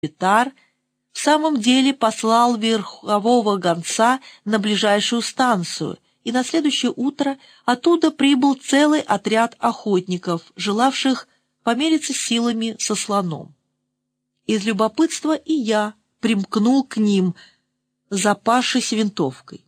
Муфетар в самом деле послал верхового гонца на ближайшую станцию, и на следующее утро оттуда прибыл целый отряд охотников, желавших помериться силами со слоном. Из любопытства и я примкнул к ним, запасшись винтовкой.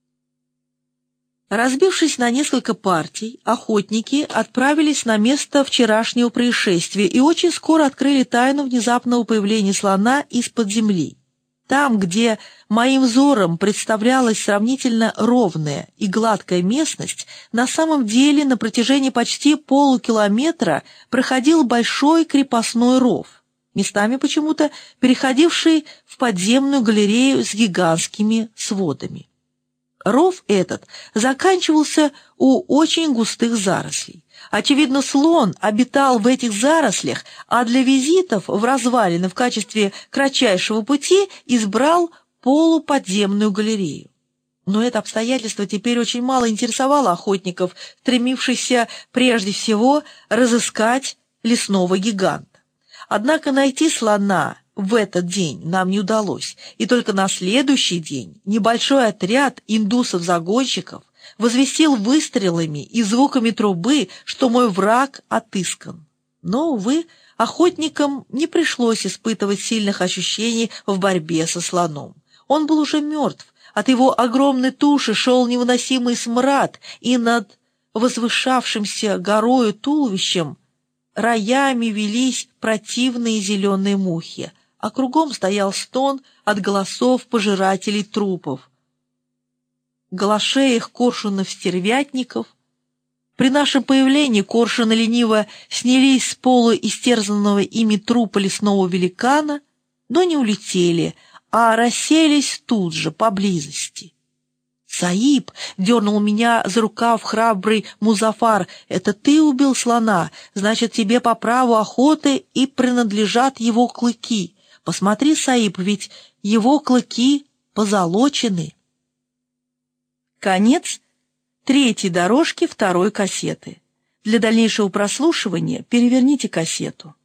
Разбившись на несколько партий, охотники отправились на место вчерашнего происшествия и очень скоро открыли тайну внезапного появления слона из-под земли. Там, где моим взором представлялась сравнительно ровная и гладкая местность, на самом деле на протяжении почти полукилометра проходил большой крепостной ров, местами почему-то переходивший в подземную галерею с гигантскими сводами. Ров этот заканчивался у очень густых зарослей. Очевидно, слон обитал в этих зарослях, а для визитов в развалины в качестве кратчайшего пути избрал полуподземную галерею. Но это обстоятельство теперь очень мало интересовало охотников, стремившихся прежде всего разыскать лесного гиганта. Однако найти слона в этот день нам не удалось, и только на следующий день небольшой отряд индусов-загонщиков возвестил выстрелами и звуками трубы, что мой враг отыскан. Но, увы, охотникам не пришлось испытывать сильных ощущений в борьбе со слоном. Он был уже мертв, от его огромной туши шел невыносимый смрад, и над возвышавшимся горою туловищем роями велись противные зеленые мухи, а кругом стоял стон от голосов пожирателей трупов, голошеях коршунов-стервятников. При нашем появлении коршуны лениво снялись с полуистерзанного ими трупа лесного великана, но не улетели, а расселись тут же, поблизости. «Саиб!» — дернул меня за рукав храбрый Музафар. «Это ты убил слона, значит, тебе по праву охоты и принадлежат его клыки. Посмотри, Саиб, ведь его клыки позолочены». Конец третьей дорожки второй кассеты. Для дальнейшего прослушивания переверните кассету.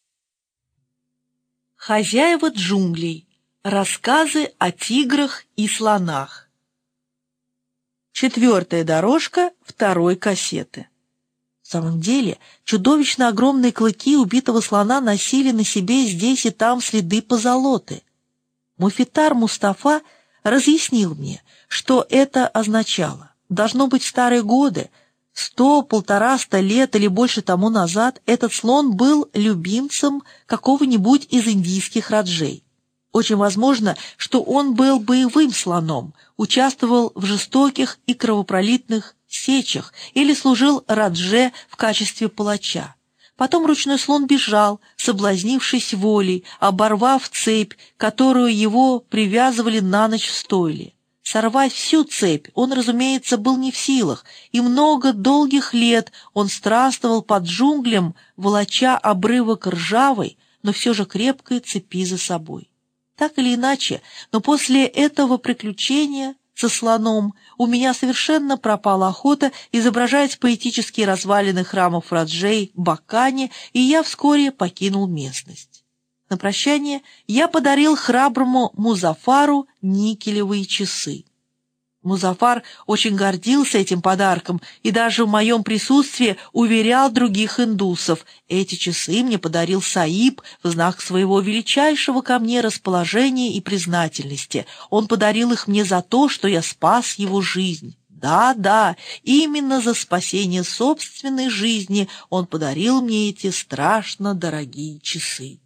Хозяева джунглей. Рассказы о тиграх и слонах. Четвертая дорожка второй кассеты. В самом деле, чудовищно огромные клыки убитого слона носили на себе здесь и там следы позолоты. Муфетар Мустафа разъяснил мне, что это означало. Должно быть, в старые годы, 100-150 лет или больше тому назад, этот слон был любимцем какого-нибудь из индийских раджей. Очень возможно, что он был боевым слоном, участвовал в жестоких и кровопролитных сечах или служил радже в качестве палача. Потом ручной слон бежал, соблазнившись волей, оборвав цепь, которую его привязывали на ночь в стойле. Сорвать всю цепь он, разумеется, был не в силах, и много долгих лет он странствовал под джунглям, волоча обрывок ржавой, но все же крепкой цепи за собой. Так или иначе, но после этого приключения со слоном у меня совершенно пропала охота изображать поэтические развалины храмов раджей Бакани, и я вскоре покинул местность. На прощание я подарил храброму Музафару никелевые часы. Музафар очень гордился этим подарком и даже в моем присутствии уверял других индусов: эти часы мне подарил Саиб в знак своего величайшего ко мне расположения и признательности. Он подарил их мне за то, что я спас его жизнь. Да, именно за спасение собственной жизни он подарил мне эти страшно дорогие часы.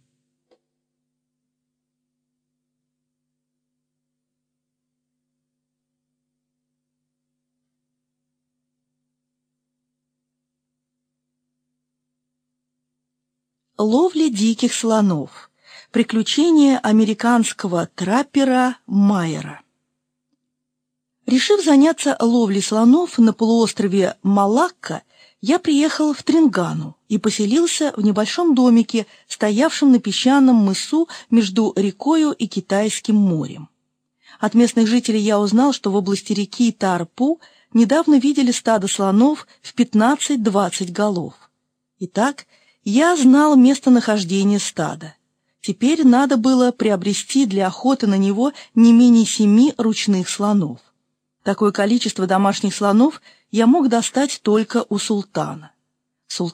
Ловля диких слонов. Приключения американского траппера Майера. Решив заняться ловлей слонов на полуострове Малакка, я приехал в Тренгану и поселился в небольшом домике, стоявшем на песчаном мысу между рекою и Китайским морем. От местных жителей я узнал, что в области реки Тарпу недавно видели стадо слонов в 15-20 голов. Итак, я знал местонахождение стада. Теперь надо было приобрести для охоты на него не менее 7 ручных слонов. Такое количество домашних слонов я мог достать только у султана.